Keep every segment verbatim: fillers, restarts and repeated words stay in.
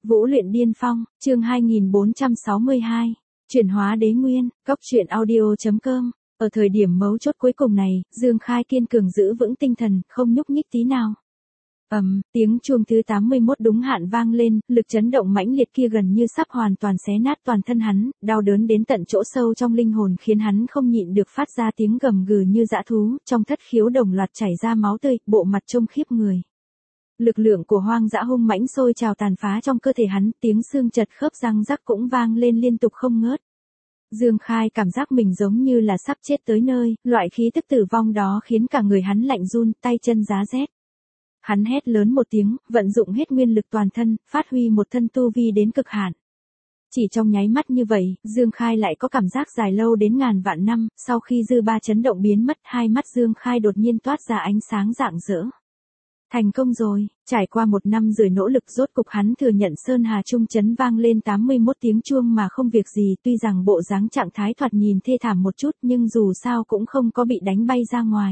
Vũ luyện điên phong, chương hai nghìn bốn trăm sáu mươi hai. Chuyển hóa đế nguyên, cốc truyện audio chấm com. Ở thời điểm mấu chốt cuối cùng này, Dương Khai kiên cường giữ vững tinh thần, không nhúc nhích tí nào. Ầm, um, tiếng chuông thứ tám mươi mốt đúng hạn vang lên, lực chấn động mãnh liệt kia gần như sắp hoàn toàn xé nát toàn thân hắn, đau đớn đến tận chỗ sâu trong linh hồn khiến hắn không nhịn được phát ra tiếng gầm gừ như dã thú, trong thất khiếu đồng loạt chảy ra máu tươi, bộ mặt trông khiếp người. Lực lượng của hoang dã hung mãnh sôi trào tàn phá trong cơ thể hắn, tiếng xương chật khớp răng rắc cũng vang lên liên tục không ngớt. Dương Khai cảm giác mình giống như là sắp chết tới nơi, loại khí tức tử vong đó khiến cả người hắn lạnh run, tay chân giá rét. Hắn hét lớn một tiếng, vận dụng hết nguyên lực toàn thân, phát huy một thân tu vi đến cực hạn. Chỉ trong nháy mắt như vậy, Dương Khai lại có cảm giác dài lâu đến ngàn vạn năm, sau khi dư ba chấn động biến mất, hai mắt Dương Khai đột nhiên toát ra ánh sáng rạng rỡ. Thành công rồi, trải qua một năm rưỡi nỗ lực rốt cục hắn thừa nhận Sơn Hà trung chấn vang lên tám mươi mốt tiếng chuông mà không việc gì, tuy rằng bộ dáng trạng thái thoạt nhìn thê thảm một chút nhưng dù sao cũng không có bị đánh bay ra ngoài.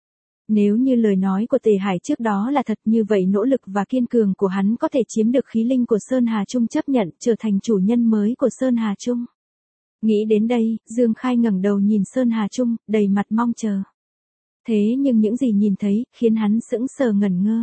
Nếu như lời nói của Tề Hải trước đó là thật, như vậy nỗ lực và kiên cường của hắn có thể chiếm được khí linh của Sơn Hà Trung chấp nhận, trở thành chủ nhân mới của Sơn Hà Trung. Nghĩ đến đây, Dương Khai ngẩng đầu nhìn Sơn Hà Trung, đầy mặt mong chờ. Thế nhưng những gì nhìn thấy, khiến hắn sững sờ ngẩn ngơ.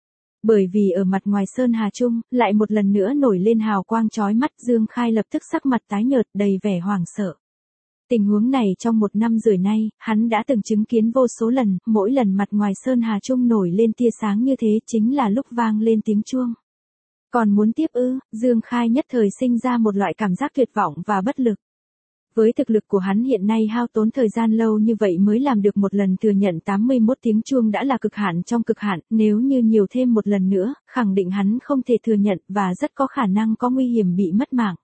Bởi vì ở mặt ngoài Sơn Hà Trung, lại một lần nữa nổi lên hào quang chói mắt, Dương Khai lập tức sắc mặt tái nhợt, đầy vẻ hoảng sợ. Tình huống này trong một năm rưỡi nay, hắn đã từng chứng kiến vô số lần, mỗi lần mặt ngoài Sơn Hà Trung nổi lên tia sáng như thế chính là lúc vang lên tiếng chuông. Còn muốn tiếp ư, Dương Khai nhất thời sinh ra một loại cảm giác tuyệt vọng và bất lực. Với thực lực của hắn hiện nay hao tốn thời gian lâu như vậy mới làm được một lần thừa nhận tám mươi mốt tiếng chuông đã là cực hạn trong cực hạn, nếu như nhiều thêm một lần nữa, khẳng định hắn không thể thừa nhận và rất có khả năng có nguy hiểm bị mất mạng.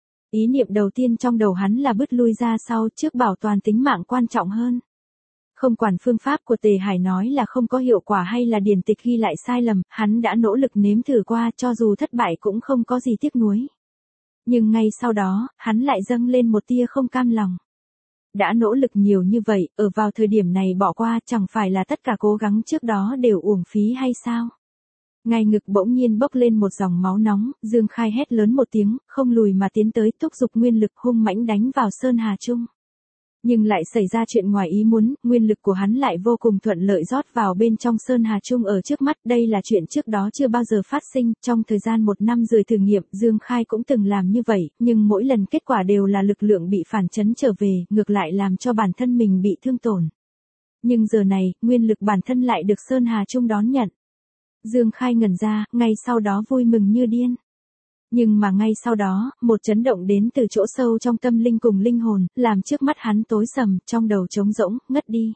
Ý niệm đầu tiên trong đầu hắn là bứt lui ra sau, trước bảo toàn tính mạng quan trọng hơn. Không quản phương pháp của Tề Hải nói là không có hiệu quả hay là điển tịch ghi lại sai lầm, hắn đã nỗ lực nếm thử qua, cho dù thất bại cũng không có gì tiếc nuối. Nhưng ngay sau đó, hắn lại dâng lên một tia không cam lòng. Đã nỗ lực nhiều như vậy, ở vào thời điểm này bỏ qua chẳng phải là tất cả cố gắng trước đó đều uổng phí hay sao? Ngay ngực bỗng nhiên bốc lên một dòng máu nóng, Dương Khai hét lớn một tiếng, không lùi mà tiến tới, thúc giục nguyên lực hung mãnh đánh vào Sơn Hà Trung. Nhưng lại xảy ra chuyện ngoài ý muốn, nguyên lực của hắn lại vô cùng thuận lợi rót vào bên trong Sơn Hà Trung ở trước mắt, đây là chuyện trước đó chưa bao giờ phát sinh, trong thời gian một năm rưỡi thử nghiệm, Dương Khai cũng từng làm như vậy, nhưng mỗi lần kết quả đều là lực lượng bị phản chấn trở về, ngược lại làm cho bản thân mình bị thương tổn. Nhưng giờ này, nguyên lực bản thân lại được Sơn Hà Trung đón nhận. Dương Khai ngẩn ra, ngay sau đó vui mừng như điên. Nhưng mà ngay sau đó, một chấn động đến từ chỗ sâu trong tâm linh cùng linh hồn, làm trước mắt hắn tối sầm, trong đầu trống rỗng, ngất đi.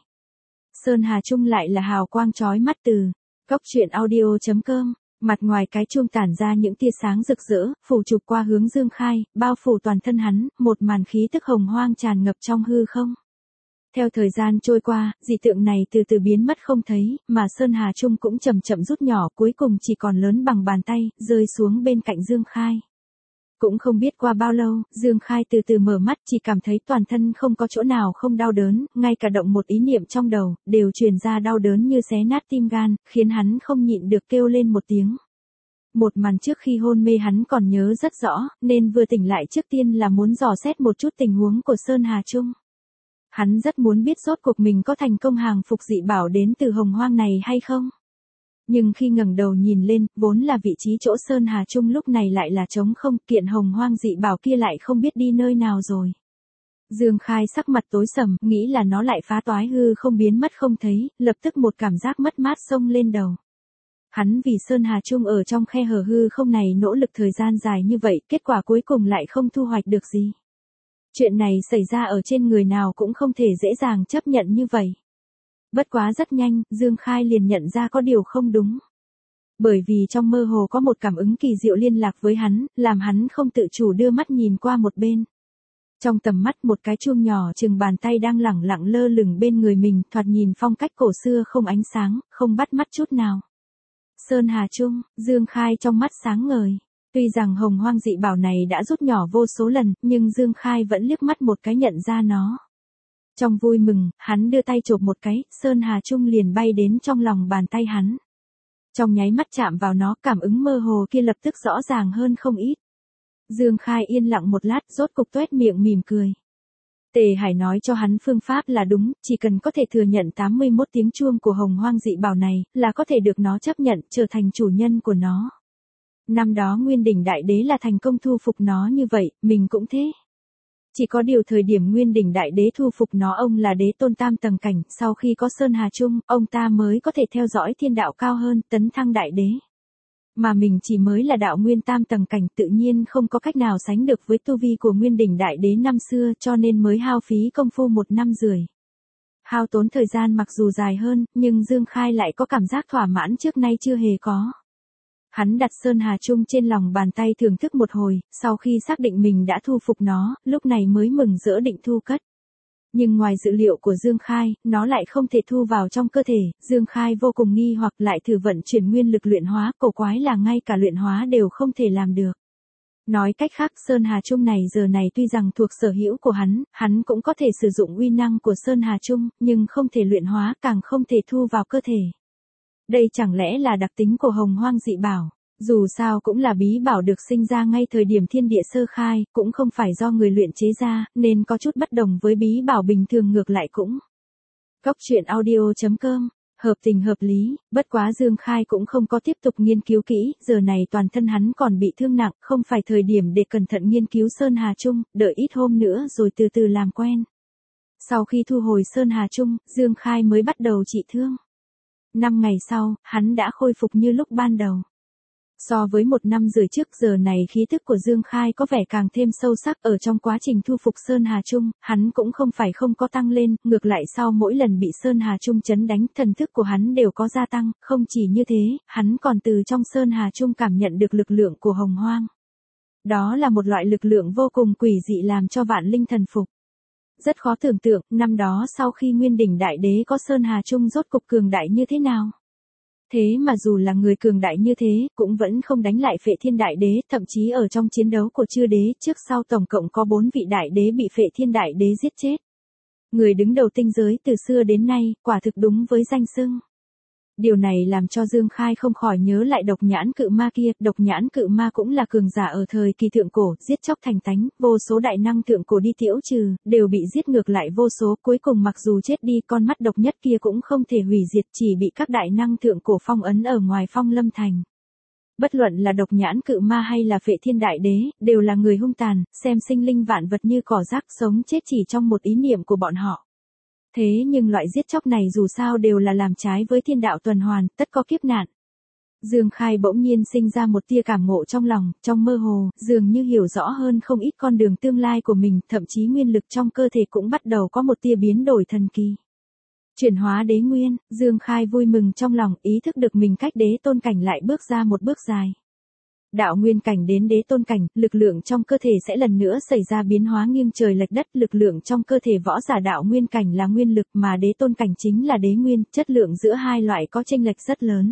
Sơn Hà Trung lại là hào quang chói mắt từ cốc truyện audio chấm com, mặt ngoài cái chuông tản ra những tia sáng rực rỡ, phủ chụp qua hướng Dương Khai, bao phủ toàn thân hắn, một màn khí tức hồng hoang tràn ngập trong hư không. Theo thời gian trôi qua, dị tượng này từ từ biến mất không thấy, mà Sơn Hà Trung cũng chậm chậm rút nhỏ, cuối cùng chỉ còn lớn bằng bàn tay, rơi xuống bên cạnh Dương Khai. Cũng không biết qua bao lâu, Dương Khai từ từ mở mắt, chỉ cảm thấy toàn thân không có chỗ nào không đau đớn, ngay cả động một ý niệm trong đầu, đều truyền ra đau đớn như xé nát tim gan, khiến hắn không nhịn được kêu lên một tiếng. Một màn trước khi hôn mê hắn còn nhớ rất rõ, nên vừa tỉnh lại trước tiên là muốn dò xét một chút tình huống của Sơn Hà Trung. Hắn rất muốn biết rốt cuộc mình có thành công hàng phục dị bảo đến từ hồng hoang này hay không. Nhưng khi ngẩng đầu nhìn lên, vốn là vị trí chỗ Sơn Hà Trung lúc này lại là trống không, kiện hồng hoang dị bảo kia lại không biết đi nơi nào rồi. Dương Khai sắc mặt tối sầm, nghĩ là nó lại phá toái hư không biến mất không thấy, lập tức một cảm giác mất mát xông lên đầu. Hắn vì Sơn Hà Trung ở trong khe hở hư không này nỗ lực thời gian dài như vậy, kết quả cuối cùng lại không thu hoạch được gì. Chuyện này xảy ra ở trên người nào cũng không thể dễ dàng chấp nhận như vậy. Bất quá rất nhanh, Dương Khai liền nhận ra có điều không đúng. Bởi vì trong mơ hồ có một cảm ứng kỳ diệu liên lạc với hắn, làm hắn không tự chủ đưa mắt nhìn qua một bên. Trong tầm mắt một cái chuông nhỏ chừng bàn tay đang lẳng lặng lơ lửng bên người mình, thoạt nhìn phong cách cổ xưa không ánh sáng, không bắt mắt chút nào. Sơn Hà Trung, Dương Khai trong mắt sáng ngời. Tuy rằng hồng hoang dị bảo này đã rút nhỏ vô số lần, nhưng Dương Khai vẫn liếc mắt một cái nhận ra nó. Trong vui mừng, hắn đưa tay chộp một cái, Sơn Hà Trung liền bay đến trong lòng bàn tay hắn. Trong nháy mắt chạm vào nó, cảm ứng mơ hồ kia lập tức rõ ràng hơn không ít. Dương Khai yên lặng một lát, rốt cục tuét miệng mỉm cười. Tề Hải nói cho hắn phương pháp là đúng, chỉ cần có thể thừa nhận tám mươi mốt tiếng chuông của hồng hoang dị bảo này, là có thể được nó chấp nhận, trở thành chủ nhân của nó. Năm đó Nguyên Đỉnh Đại Đế là thành công thu phục nó như vậy, mình cũng thế. Chỉ có điều thời điểm Nguyên Đỉnh Đại Đế thu phục nó ông là đế tôn tam tầng cảnh, sau khi có Sơn Hà Chung, ông ta mới có thể theo dõi thiên đạo cao hơn, tấn thăng đại đế. Mà mình chỉ mới là đạo nguyên tam tầng cảnh, tự nhiên không có cách nào sánh được với tu vi của Nguyên Đỉnh Đại Đế năm xưa, cho nên mới hao phí công phu một năm rưỡi. Hao tốn thời gian mặc dù dài hơn, nhưng Dương Khai lại có cảm giác thỏa mãn trước nay chưa hề có. Hắn đặt Sơn Hà Chung trên lòng bàn tay thưởng thức một hồi, sau khi xác định mình đã thu phục nó, lúc này mới mừng rỡ định thu cất. Nhưng ngoài dự liệu của Dương Khai, nó lại không thể thu vào trong cơ thể, Dương Khai vô cùng nghi hoặc lại thử vận chuyển nguyên lực luyện hóa, cổ quái là ngay cả luyện hóa đều không thể làm được. Nói cách khác, Sơn Hà Chung này giờ này tuy rằng thuộc sở hữu của hắn, hắn cũng có thể sử dụng uy năng của Sơn Hà Chung, nhưng không thể luyện hóa, càng không thể thu vào cơ thể. Đây chẳng lẽ là đặc tính của hồng hoang dị bảo? Dù sao cũng là bí bảo được sinh ra ngay thời điểm thiên địa sơ khai, cũng không phải do người luyện chế ra, nên có chút bất đồng với bí bảo bình thường, ngược lại cũng. Cốc truyện audio chấm com, hợp tình hợp lý, bất quá Dương Khai cũng không có tiếp tục nghiên cứu kỹ, giờ này toàn thân hắn còn bị thương nặng, không phải thời điểm để cẩn thận nghiên cứu Sơn Hà Chung, đợi ít hôm nữa rồi từ từ làm quen. Sau khi thu hồi Sơn Hà Chung, Dương Khai mới bắt đầu trị thương. Năm ngày sau, hắn đã khôi phục như lúc ban đầu. So với một năm rưỡi trước, giờ này khí tức của Dương Khai có vẻ càng thêm sâu sắc. Ở trong quá trình thu phục Sơn Hà Chung, hắn cũng không phải không có tăng lên, ngược lại sau mỗi lần bị Sơn Hà Chung chấn đánh, thần thức của hắn đều có gia tăng, không chỉ như thế, hắn còn từ trong Sơn Hà Chung cảm nhận được lực lượng của hồng hoang. Đó là một loại lực lượng vô cùng quỷ dị làm cho vạn linh thần phục. Rất khó tưởng tượng, năm đó sau khi Nguyên Đỉnh Đại Đế có Sơn Hà Chung rốt cục cường đại như thế nào. Thế mà dù là người cường đại như thế, cũng vẫn không đánh lại Phệ Thiên Đại Đế, thậm chí ở trong chiến đấu của chư đế, trước sau tổng cộng có bốn vị đại đế bị Phệ Thiên Đại Đế giết chết. Người đứng đầu tinh giới từ xưa đến nay, quả thực đúng với danh xưng. Điều này làm cho Dương Khai không khỏi nhớ lại độc nhãn cự ma kia, độc nhãn cự ma cũng là cường giả ở thời kỳ thượng cổ, giết chóc thành tánh, vô số đại năng thượng cổ đi tiễu trừ, đều bị giết ngược lại vô số, cuối cùng mặc dù chết đi con mắt độc nhất kia cũng không thể hủy diệt, chỉ bị các đại năng thượng cổ phong ấn ở ngoài Phong Lâm Thành. Bất luận là độc nhãn cự ma hay là Phệ Thiên Đại Đế, đều là người hung tàn, xem sinh linh vạn vật như cỏ rác, sống chết chỉ trong một ý niệm của bọn họ. Thế nhưng loại giết chóc này dù sao đều là làm trái với thiên đạo tuần hoàn, tất có kiếp nạn. Dương Khai bỗng nhiên sinh ra một tia cảm ngộ trong lòng, trong mơ hồ, dường như hiểu rõ hơn không ít con đường tương lai của mình, thậm chí nguyên lực trong cơ thể cũng bắt đầu có một tia biến đổi thần kỳ. Chuyển hóa đế nguyên, Dương Khai vui mừng trong lòng, ý thức được mình cách đế tôn cảnh lại bước ra một bước dài. Đạo nguyên cảnh đến đế tôn cảnh, lực lượng trong cơ thể sẽ lần nữa xảy ra biến hóa nghiêng trời lệch đất, lực lượng trong cơ thể võ giả đạo nguyên cảnh là nguyên lực mà đế tôn cảnh chính là đế nguyên, chất lượng giữa hai loại có chênh lệch rất lớn.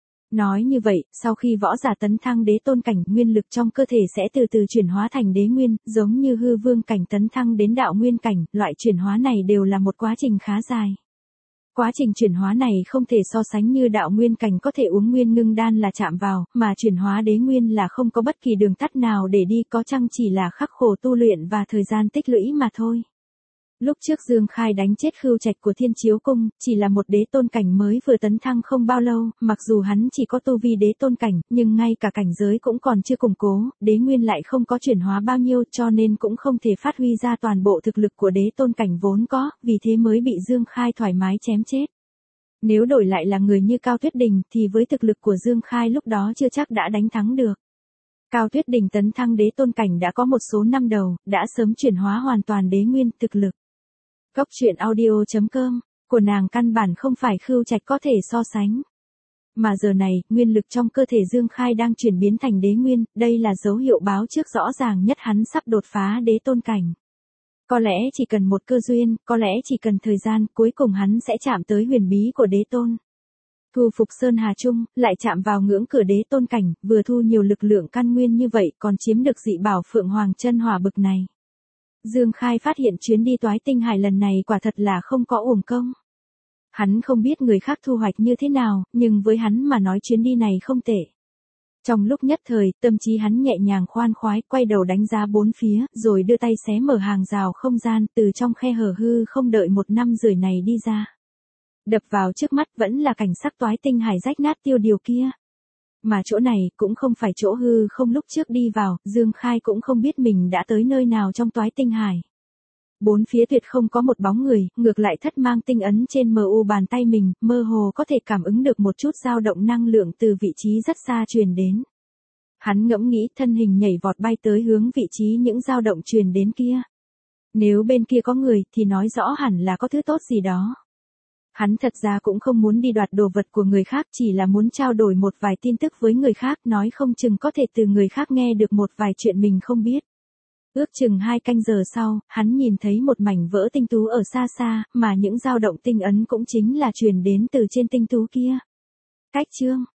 Nói như vậy, sau khi võ giả tấn thăng đế tôn cảnh, nguyên lực trong cơ thể sẽ từ từ chuyển hóa thành đế nguyên, giống như hư vương cảnh tấn thăng đến đạo nguyên cảnh, loại chuyển hóa này đều là một quá trình khá dài. Quá trình chuyển hóa này không thể so sánh như đạo nguyên cảnh có thể uống nguyên ngưng đan là chạm vào, mà chuyển hóa đế nguyên là không có bất kỳ đường tắt nào để đi, có chăng chỉ là khắc khổ tu luyện và thời gian tích lũy mà thôi. Lúc trước Dương Khai đánh chết Khưu Trạch của Thiên Chiếu Cung, chỉ là một đế tôn cảnh mới vừa tấn thăng không bao lâu, mặc dù hắn chỉ có tu vi đế tôn cảnh, nhưng ngay cả cảnh giới cũng còn chưa củng cố, đế nguyên lại không có chuyển hóa bao nhiêu, cho nên cũng không thể phát huy ra toàn bộ thực lực của đế tôn cảnh vốn có, vì thế mới bị Dương Khai thoải mái chém chết. Nếu đổi lại là người như Cao Tuyết Đình, thì với thực lực của Dương Khai lúc đó chưa chắc đã đánh thắng được. Cao Tuyết Đình tấn thăng đế tôn cảnh đã có một số năm đầu, đã sớm chuyển hóa hoàn toàn đế nguyên, thực lực. Cốc truyện audio chấm com, của nàng căn bản không phải Khưu Trạch có thể so sánh. Mà giờ này, nguyên lực trong cơ thể Dương Khai đang chuyển biến thành đế nguyên, đây là dấu hiệu báo trước rõ ràng nhất hắn sắp đột phá đế tôn cảnh. Có lẽ chỉ cần một cơ duyên, có lẽ chỉ cần thời gian, cuối cùng hắn sẽ chạm tới huyền bí của đế tôn. Thu phục Sơn Hà Chung, lại chạm vào ngưỡng cửa đế tôn cảnh, vừa thu nhiều lực lượng căn nguyên như vậy, còn chiếm được dị bảo Phượng Hoàng chân hỏa bực này. Dương Khai phát hiện chuyến đi Toái Tinh Hải lần này quả thật là không có uổng công. Hắn không biết người khác thu hoạch như thế nào, nhưng với hắn mà nói chuyến đi này không tệ. Trong lúc nhất thời, tâm trí hắn nhẹ nhàng khoan khoái, quay đầu đánh giá bốn phía, rồi đưa tay xé mở hàng rào không gian, từ trong khe hở hư không đợi một năm rưỡi này đi ra. Đập vào trước mắt vẫn là cảnh sắc toái tinh hải rách nát tiêu điều kia. Mà chỗ này cũng không phải chỗ hư không lúc trước đi vào, Dương Khai cũng không biết mình đã tới nơi nào trong toái tinh hải. Bốn phía tuyệt không có một bóng người, ngược lại thất mang tinh ấn trên mờ u bàn tay mình, mơ hồ có thể cảm ứng được một chút dao động năng lượng từ vị trí rất xa truyền đến. Hắn ngẫm nghĩ thân hình nhảy vọt bay tới hướng vị trí những dao động truyền đến kia. Nếu bên kia có người thì nói rõ hẳn là có thứ tốt gì đó. Hắn thật ra cũng không muốn đi đoạt đồ vật của người khác, chỉ là muốn trao đổi một vài tin tức với người khác, nói không chừng có thể từ người khác nghe được một vài chuyện mình không biết. Ước chừng hai canh giờ sau, hắn nhìn thấy một mảnh vỡ tinh tú ở xa xa, mà những dao động tinh ấn cũng chính là truyền đến từ trên tinh tú kia. Cách chương